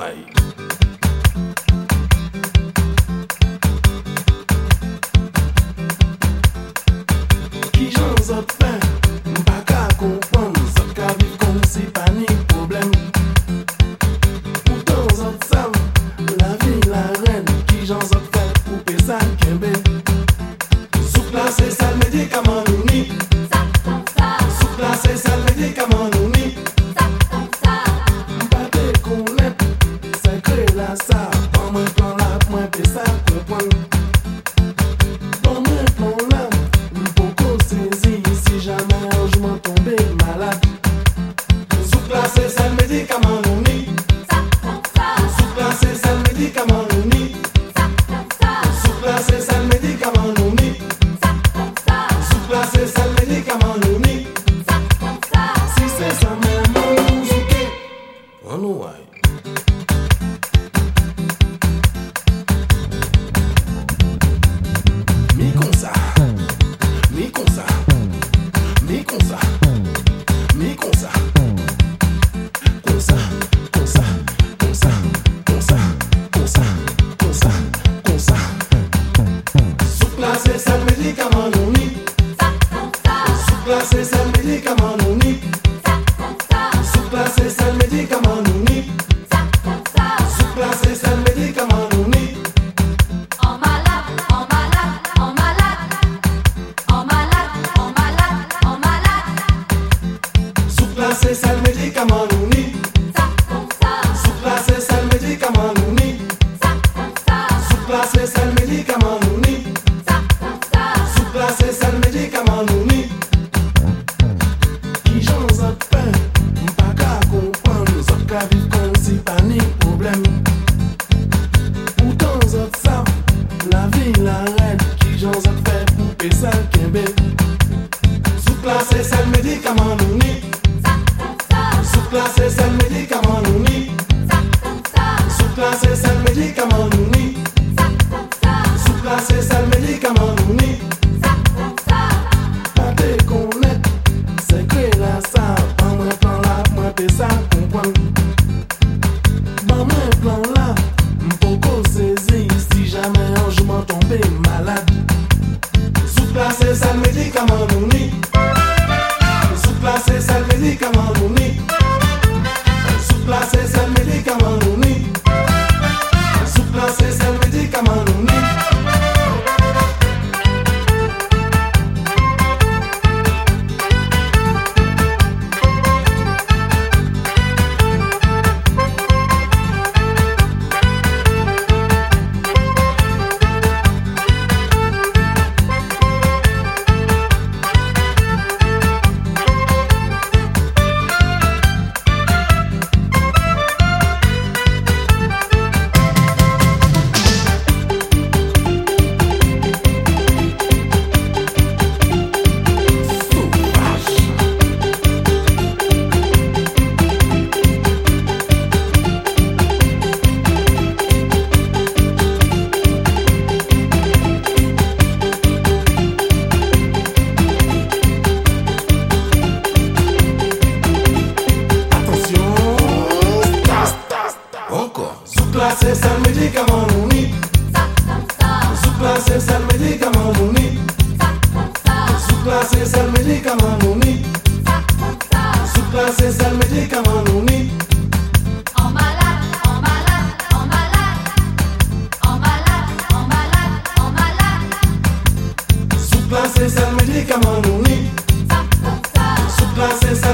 why. Qui j'en zot fait, m'pas qu'à comprendre, zot qu'à vivre comme si pas ni problème. Pourtant zot savent, la vie la reine, qui j'en zot fait pour pésan kembe. Souk là c'est ça le médicament nous ni. Souk là c'est ça le médicament nous ni. M'pas te connaître, c'est que là ça, pas moins plan là, moins pésan comprendre. Pas moins plan là. Si jamais un jour m'en tombe malade, sous place c'est le médicament nous ni. Sous place c'est le médicament nous ni. Sous place c'est le médicament nous ni. Sous place c'est le médicament nous ni. Si c'est ça même on nous souke, on nous aille. Mi comme ça, mi comme ça. Mi comme ça, mi comme ça, comme ça, comme ça, comme ça, comme ça, comme ça, comme ça, comme ça. Sous place c'est ça le médicament nous ni. Sous place c'est ça le médicament nous ni. Sous place c'est ça le médicament nous ni. Sous place c'est ça le médicament nous ni. En malade, en malade, en malade, en malade, en malade, en malade. Sous place c'est ça le médicament nous ni. Sous place c'est ça le médicament nous ni. Sous place c'est ça le médicament nous ni. Sous place c'est ça le médicament nous ni. Qui j'en zot fait, m'pas qu'à comprendre, zot qu'à vivre comme si pas ni problème. Pourtant zot savent, la vie la reine, qui j'en zot fait pour pésan kembe. Sous place c'est ça le médicament nous ni. Sous place c'est ça le médicament nous ni. Sous place c'est ça le médicament nous ni. Sous place c'est ça le médicament nous ni. Pas te connaître, c'est que là ça, pas moins plan là, moins pésan comprendre. Pas moins plan là, m'poko saisir si jamais un jour m'en tombe malade. Sous place c'est ça le médicament nous ni. Sous place c'est ça le médicament nous ni. Sous place c'est ça le médicament nous ni. Sous place c'est ça le médicament nous ni. Sous place c'est ça le médicament nous ni. Sous place c'est ça le médicament nous ni. Sous place c'est ça le médicament nous ni. Sous place c'est ça le médicament nous ni. En malade, en malade, en malade, en malade, en malade, en malade. Sous place c'est ça le médicament nous ni. Sous place c'est ça